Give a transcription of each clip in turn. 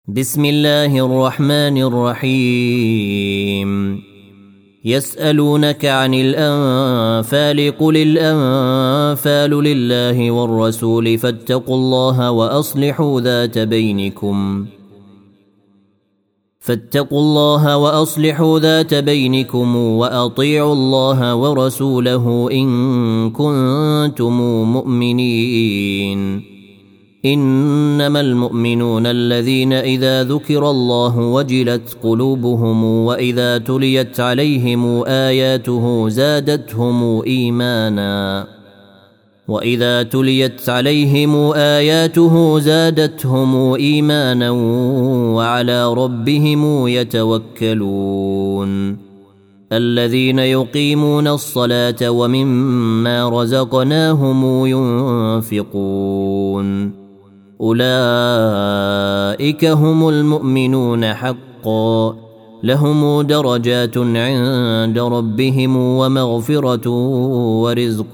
بسم الله الرحمن الرحيم. يسألونك عن الأنفال قل الأنفال لله والرسول فاتقوا الله وأصلحوا ذات بينكم وأطيعوا الله ورسوله إن كنتم مؤمنين. إنما المؤمنون الذين إذا ذكر الله وجلت قلوبهم وإذا تليت عليهم آياته زادتهم إيمانا وعلى ربهم يتوكلون. الذين يقيمون الصلاة ومما رزقناهم ينفقون أولئك هم المؤمنون حقا لهم درجات عند ربهم ومغفرة ورزق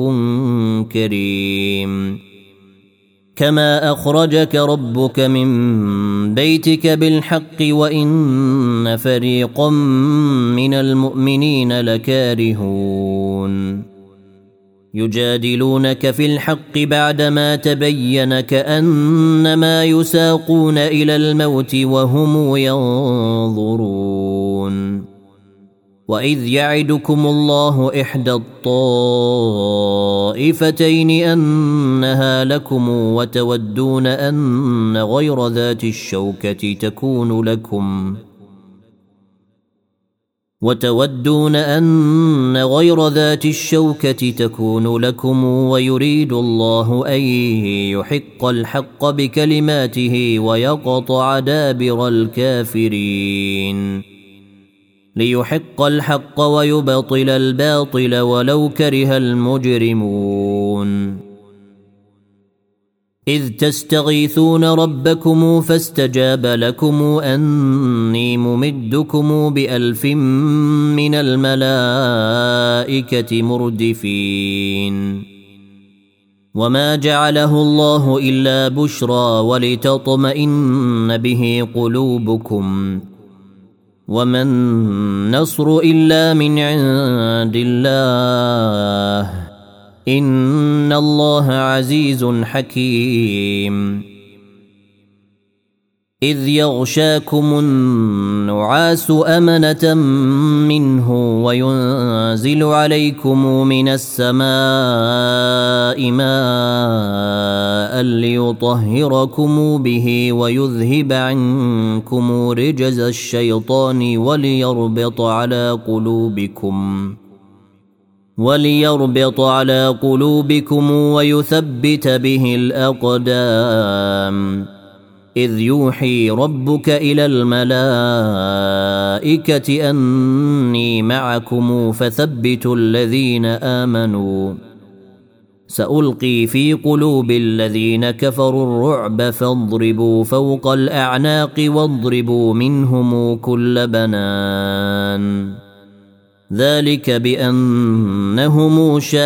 كريم. كما أخرجك ربك من بيتك بالحق وإن فريقا من المؤمنين لكارهون يجادلونك في الحق بعدما تبين كأنما يساقون إلى الموت وهم ينظرون. وإذ يعدكم الله إحدى الطائفتين أنها لكم وتودون أن غير ذات الشوكة تكون لكم ويريد الله أن يحق الحق بكلماته ويقطع دابر الكافرين ليحق الحق ويبطل الباطل ولو كره المجرمون. إذ تستغيثون ربكم فاستجاب لكم أني ممدكم ب1000 من الملائكة مردفين. وما جعله الله إلا بشرى ولتطمئن به قلوبكم وما النصر إلا من عند الله إن الله عزيز حكيم. إذ يغشاكم النعاس أمنة منه وينزل عليكم من السماء ماء ليطهركم به ويذهب عنكم رجز الشيطان وليربط على قلوبكم ويثبت به الأقدام. إذ يوحي ربك إلى الملائكة أني معكم فثبتوا الذين آمنوا سألقي في قلوب الذين كفروا الرعب فاضربوا فوق الأعناق واضربوا منهم كل بنان. ذلك بأنهم شاقوا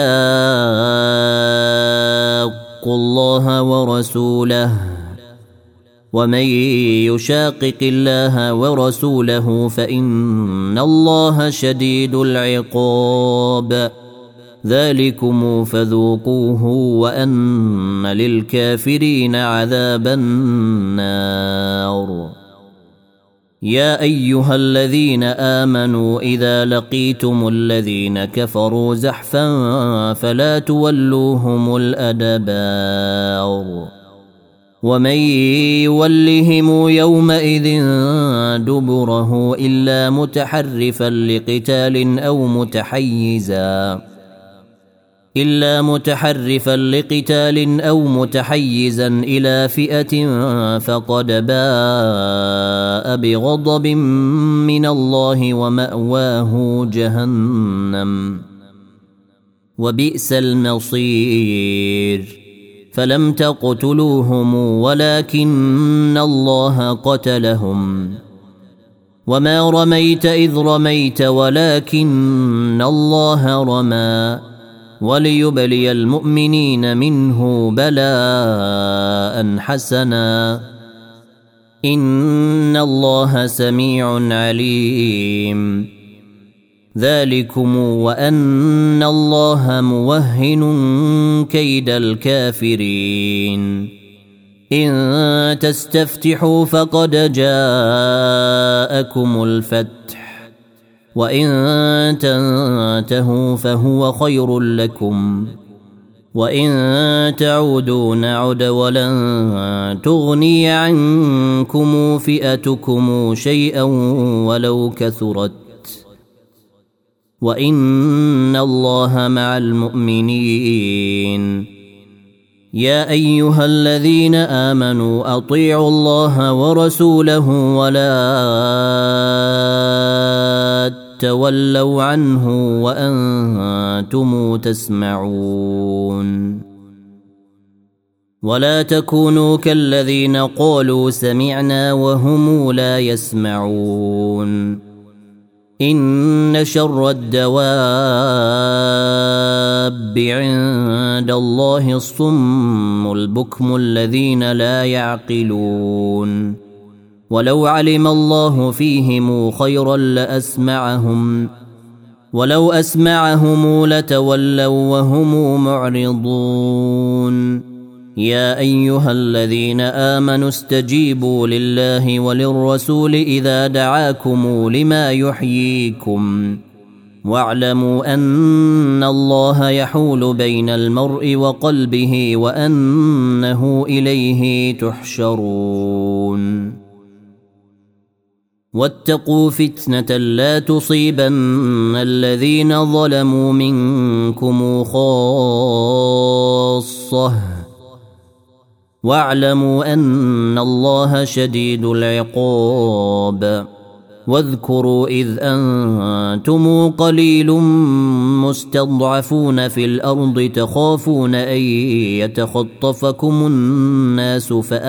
الله ورسوله ومن يشاقق الله ورسوله فإن الله شديد العقاب. ذلكم فذوقوه وأن للكافرين عذاب النار. يا أيها الذين آمنوا إذا لقيتم الذين كفروا زحفا فلا تولوهم الأدبار. ومن يولهم يومئذ دبره إلا متحرفا لقتال أو متحيزا إلى فئة فقد باء بغضب من الله ومأواه جهنم وبئس المصير. فلم تقتلوهم ولكن الله قتلهم وما رميت إذ رميت ولكن الله رمى وليبلي المؤمنين منه بلاء حسنا إن الله سميع عليم. ذلكم وأن الله موهن كيد الكافرين. إن تستفتحوا فقد جاءكم الفتح وإن تنتهوا فهو خير لكم وإن تعودوا نعد ولن تغني عنكم فئتكم شيئا ولو كثرت وإن الله مع المؤمنين. يا أيها الذين آمنوا أطيعوا الله ورسوله ولا تولوا عنه وأنتم تسمعون. ولا تكونوا كالذين قالوا سمعنا وهم لا يسمعون. إن شر الدواب عند الله الصم البكم الذين لا يعقلون. ولو علم الله فيهم خيرا لأسمعهم ولو أسمعهم لتولوا وهم معرضون. يا أيها الذين آمنوا استجيبوا لله وللرسول إذا دعاكم لما يحييكم واعلموا أن الله يحول بين المرء وقلبه وأنه إليه تحشرون. واتقوا فتنة لا تصيبن الذين ظلموا منكم خاصة واعلموا أن الله شديد العقاب. واذكروا إذ أنتم قليل مستضعفون في الأرض تخافون أن يتخطفكم الناس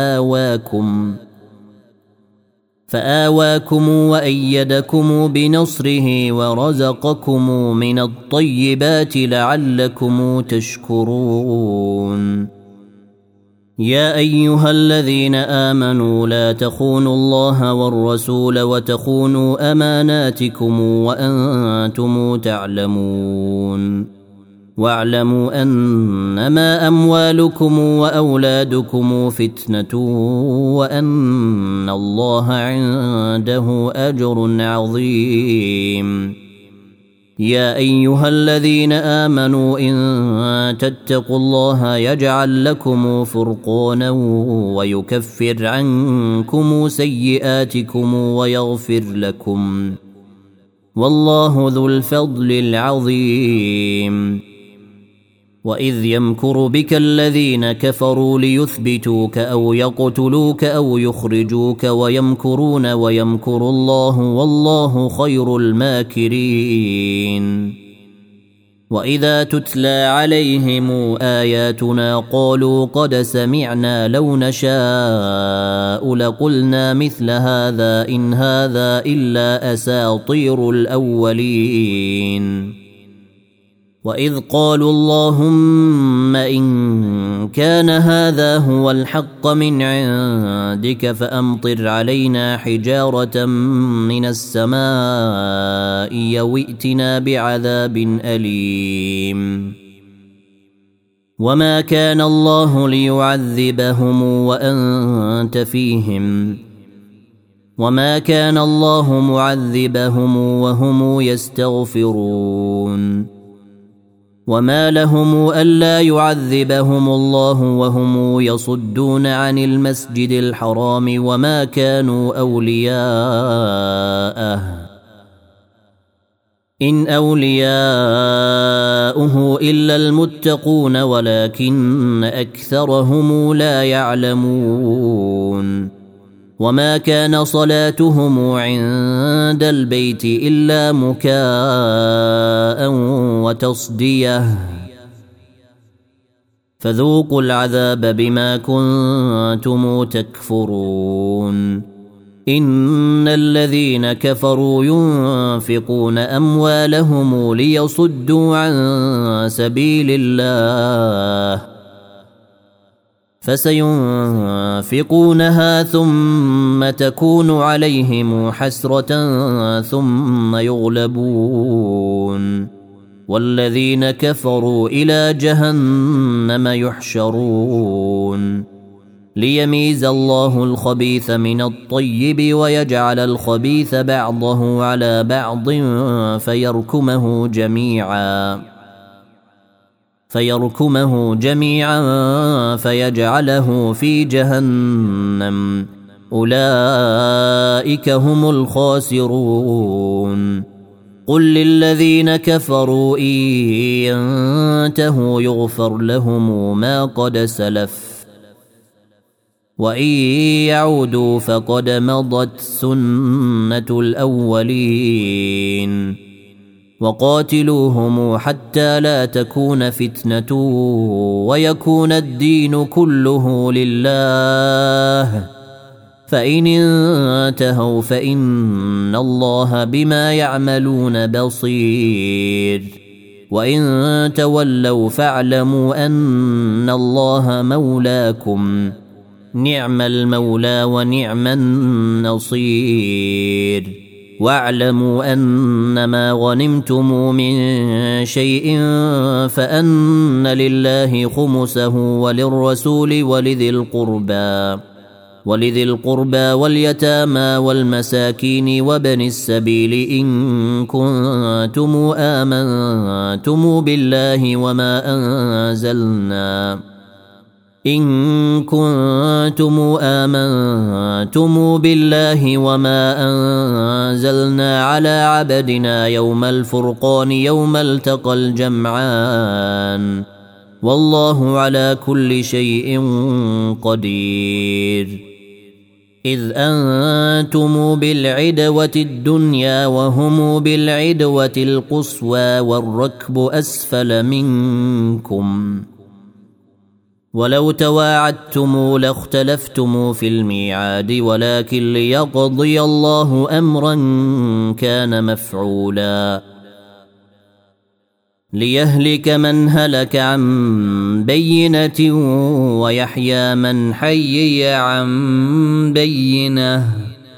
فآواكم وأيدكم بنصره ورزقكم من الطيبات لعلكم تشكرون. يا أيها الذين آمنوا لا تخونوا الله والرسول وتخونوا أماناتكم وأنتم تعلمون. واعلموا أنما أموالكم وأولادكم فتنة وأن الله عنده أجر عظيم. يا أيها الذين آمنوا إن تتقوا الله يجعل لكم فرقانا ويكفر عنكم سيئاتكم ويغفر لكم والله ذو الفضل العظيم. وإذ يمكر بك الذين كفروا ليثبتوك أو يقتلوك أو يخرجوك ويمكرون ويمكر الله والله خير الماكرين. وإذا تتلى عليهم آياتنا قالوا قد سمعنا لو نشاء لقلنا مثل هذا إن هذا إلا أساطير الأولين. وإذ قالوا اللهم إن كان هذا هو الحق من عندك فأمطر علينا حجارة من السماء أو ائتنا بعذاب أليم. وما كان الله ليعذبهم وأنت فيهم وما كان الله معذبهم وهم يستغفرون. وما لهم ألا يعذبهم الله وهم يصدون عن المسجد الحرام وما كانوا أولياءه إن أولياؤه إلا المتقون ولكن أكثرهم لا يعلمون. وما كان صلاتهم عند البيت إلا مكاء وتصدية فذوقوا العذاب بما كنتم تكفرون. إن الذين كفروا ينفقون أموالهم ليصدوا عن سبيل الله فسينفقونها ثم تكون عليهم حسرة ثم يغلبون والذين كفروا إلى جهنم يحشرون ليميز الله الخبيث من الطيب ويجعل الخبيث بعضه على بعض فيركمه جميعا فيجعله في جهنم أولئك هم الخاسرون قل للذين كفروا إن ينتهوا يغفر لهم ما قد سلف وإن يعودوا فقد مضت سنة الأولين وقاتلوهم حتى لا تكون فتنة ويكون الدين كله لله فإن انتهوا فإن الله بما يعملون بصير وإن تولوا فاعلموا أن الله مولاكم نعم المولى ونعم النصير واعلموا أنما غنمتم من شيء فأن لله خمسه وللرسول ولذي القربى واليتامى والمساكين وابن السبيل إن كنتم آمنتم بالله وما أنزلنا على عبدنا يوم الفرقان يوم التقى الجمعان والله على كل شيء قدير إذ أنتم بالعدوة الدنيا وهم بالعدوة القصوى والركب أسفل منكم ولو تواعدتم لاختلفتم في الميعاد ولكن ليقضي الله أمرا كان مفعولا ليهلك من هلك عن بينة ويحيى من حي عن بينة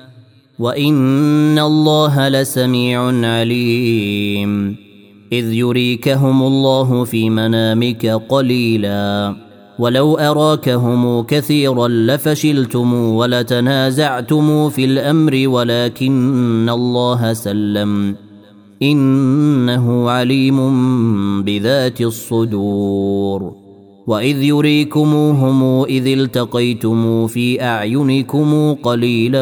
وإن الله لسميع عليم إذ يريكهم الله في منامك قليلا ولو أراكهم كثيرا لفشلتم ولتنازعتم في الأمر ولكن الله سلم إنه عليم بذات الصدور وإذ يريكموهم إذ التقيتم في أعينكم قليلا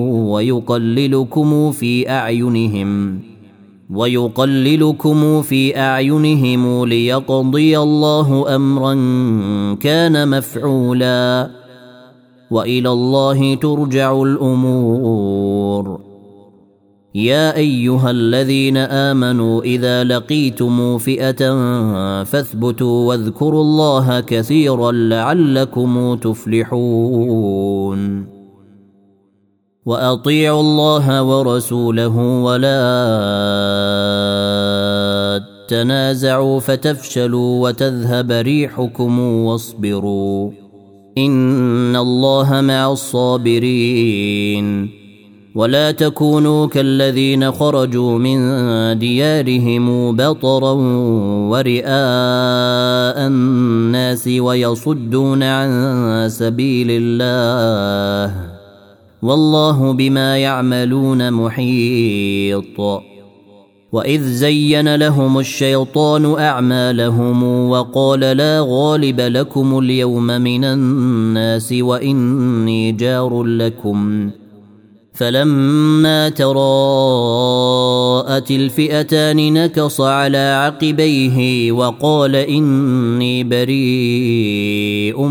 ويقللكم في أعينهم ليقضي الله أمرا كان مفعولا وإلى الله ترجع الأمور يا أيها الذين آمنوا إذا لقيتم فئة فاثبتوا واذكروا الله كثيرا لعلكم تفلحون وأطيعوا الله ورسوله ولا تنازعوا فتفشلوا وتذهب ريحكم واصبروا إن الله مع الصابرين ولا تكونوا كالذين خرجوا من ديارهم بطرا ورئاء الناس ويصدون عن سبيل الله والله بما يعملون محيط وإذ زين لهم الشيطان أعمالهم وقال لا غالب لكم اليوم من الناس وإني جار لكم فلما تراءت الفئتان نكص على عقبيه وقال إني بريء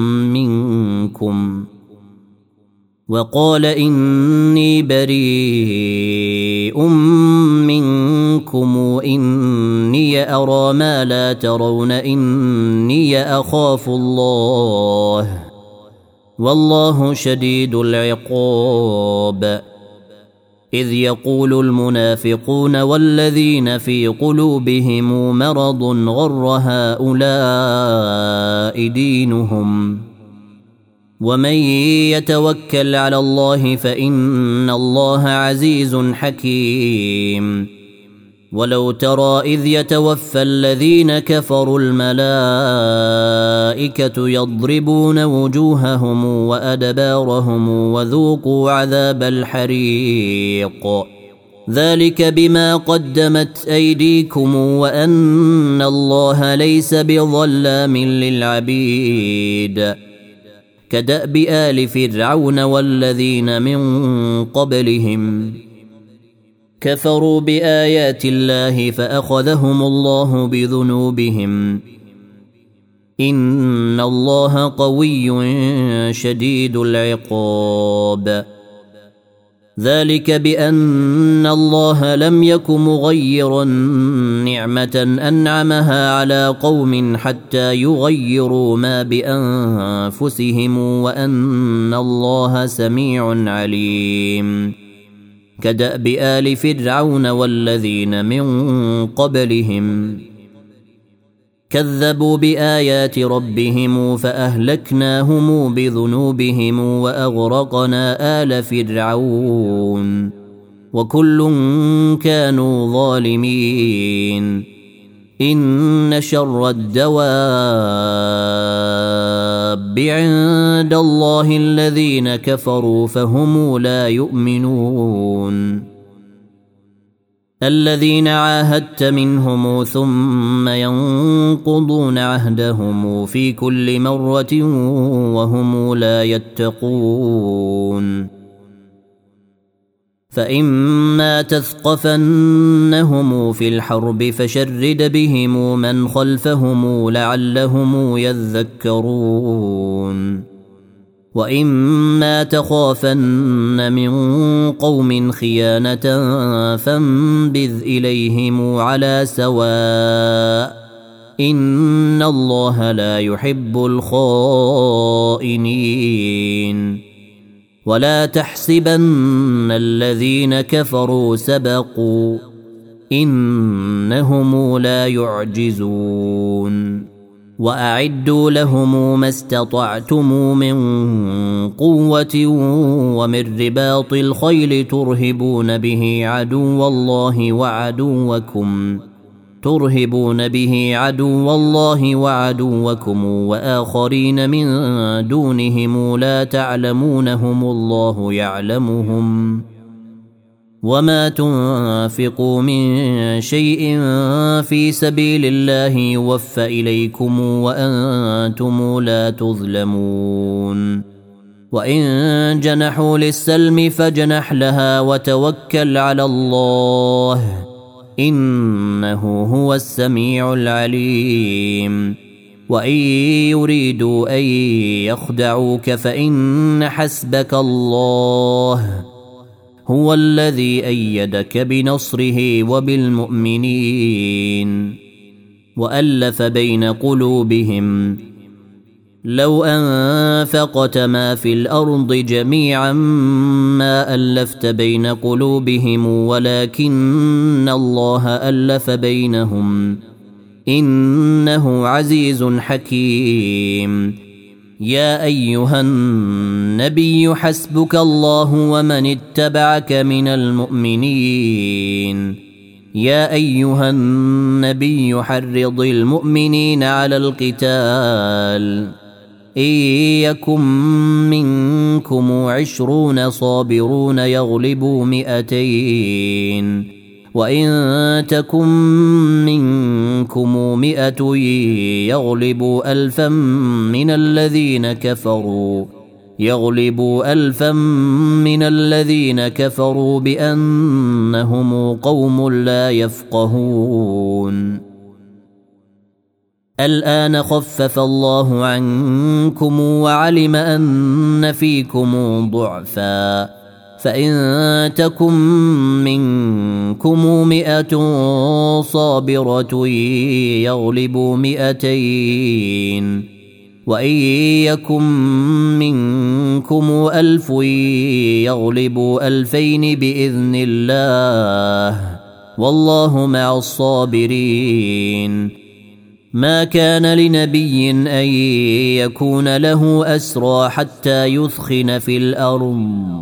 منكم إني أرى ما لا ترون إني أخاف الله والله شديد العقاب إذ يقول المنافقون والذين في قلوبهم مرض غر هؤلاء دينهم ومن يتوكل على الله فإن الله عزيز حكيم. ولو ترى إذ يتوفى الذين كفروا الملائكة يضربون وجوههم وأدبارهم وذوقوا عذاب الحريق ذلك بما قدمت أيديكم وأن الله ليس بظلام للعبيد. كدأب آل فرعون والذين من قبلهم كفروا بآيات الله فأخذهم الله بذنوبهم إن الله قوي شديد العقاب. ذلك بأن الله لم يك مغيرا نعمة أنعمها على قوم حتى يغيروا ما بأنفسهم وأن الله سميع عليم. كدأب آل فرعون والذين من قبلهم كذبوا بآيات ربهم فأهلكناهم بذنوبهم وأغرقنا آل فرعون وكل كانوا ظالمين. إن شر الدواب عند الله الذين كفروا فهم لا يؤمنون. الذين عاهدت منهم ثم ينقضون عهدهم في كل مرة وهم لا يتقون. فإما تثقفنهم في الحرب فشرد بهم من خلفهم لعلهم يذكرون. وإما تخافن من قوم خيانة فانبذ إليهم على سواء إن الله لا يحب الخائنين. ولا تحسبن الذين كفروا سبقوا إنهم لا يعجزون. وأعدوا لهم ما استطعتم من قوة ومن رباط الخيل ترهبون به عدو الله وعدوكم وآخرين من دونهم لا تعلمونهم الله يعلمهم. وما تنفقوا من شيء في سبيل الله يوفى إليكم وأنتم لا تظلمون. وإن جنحوا للسلم فاجنح لها وتوكل على الله إنه هو السميع العليم. وإن يريدوا أن يخدعوك فإن حسبك الله هو الذي أيدك بنصره وبالمؤمنين. وألف بين قلوبهم لو أنفقت ما في الأرض جميعا ما ألفت بين قلوبهم ولكن الله ألف بينهم إنه عزيز حكيم. يا أيها النبي حسبك الله ومن اتبعك من المؤمنين. يا أيها النبي حرض المؤمنين على القتال إن يكن منكم 20 صابرون يغلبوا 200 وإن تكن منكم 100 يغلبوا 1000 من الذين كفروا بأنهم قوم لا يفقهون. الآن خفف الله عنكم وعلم أن فيكم ضعفا فإن تكن منكم 100 صابرة يغلبوا 200 وإن يكن منكم 1000 يغلبوا 2000 بإذن الله والله مع الصابرين. ما كان لنبي أن يكون له أسرى حتى يثخن في الأرض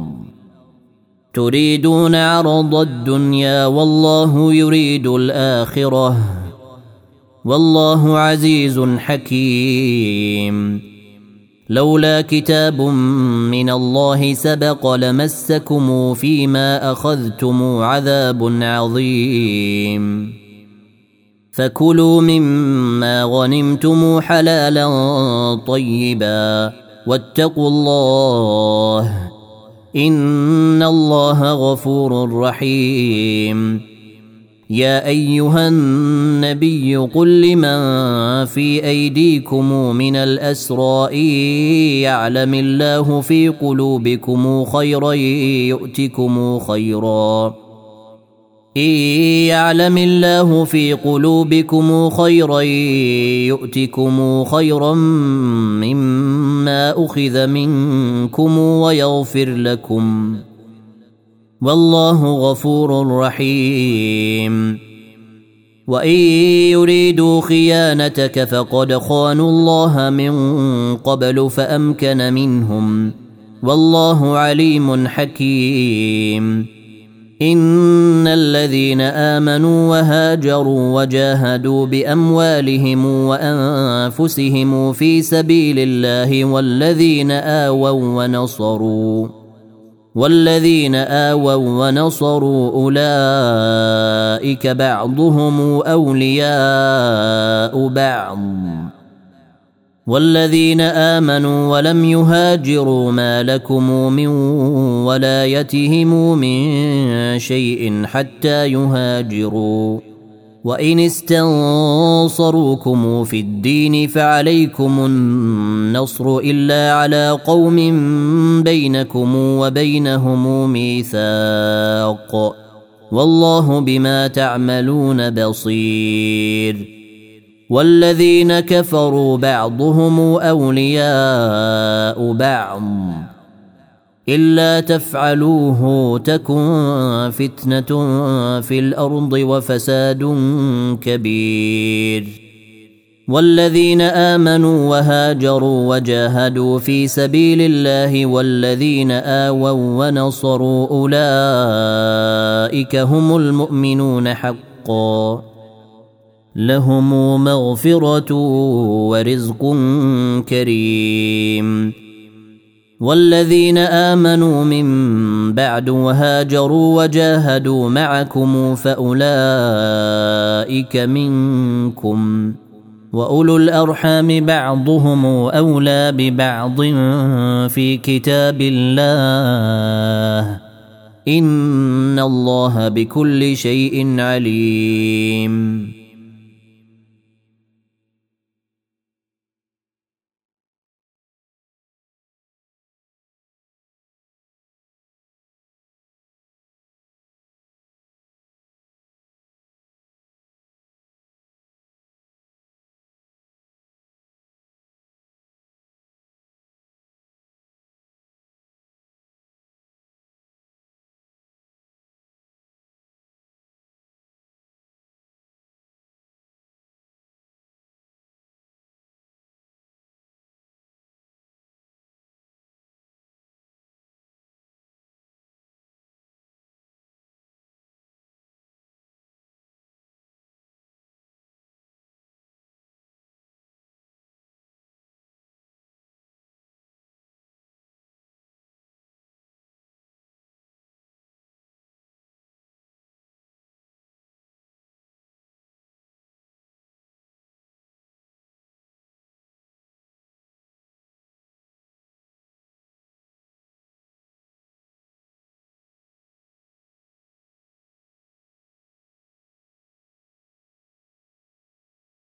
تريدون عرض الدنيا والله يريد الآخرة والله عزيز حكيم لولا كتاب من الله سبق لمسكم فيما أخذتم عذاب عظيم فكلوا مما غنمتم حلالا طيبا واتقوا الله إن الله غفور رحيم يا أيها النبي قل لمن في أيديكم من الأسرى إن يعلم الله في قلوبكم خيرا يؤتكم خيرا إن يعلم الله في قلوبكم خيرا يؤتكم خيرا مما أخذ منكم ويغفر لكم والله غفور رحيم وإن يريدوا خيانتك فقد خانوا الله من قبل فأمكن منهم والله عليم حكيم إن الذين آمنوا وهاجروا وجاهدوا بأموالهم وأنفسهم في سبيل الله والذين آووا ونصروا أولئك بعضهم أولياء بعض والذين آمنوا ولم يهاجروا ما لكم من ولايتهم من شيء حتى يهاجروا وإن استنصروكم في الدين فعليكم النصر إلا على قوم بينكم وبينهم ميثاق والله بما تعملون بصير والذين كفروا بعضهم أولياء بعض إلا تفعلوه تكن فتنة في الأرض وفساد كبير والذين آمنوا وهاجروا وجاهدوا في سبيل الله والذين آووا ونصروا أولئك هم المؤمنون حقا لهم مغفرة ورزق كريم والذين آمنوا من بعد وهاجروا وجاهدوا معكم فأولئك منكم وأولو الأرحام بعضهم أولى ببعض في كتاب الله إن الله بكل شيء عليم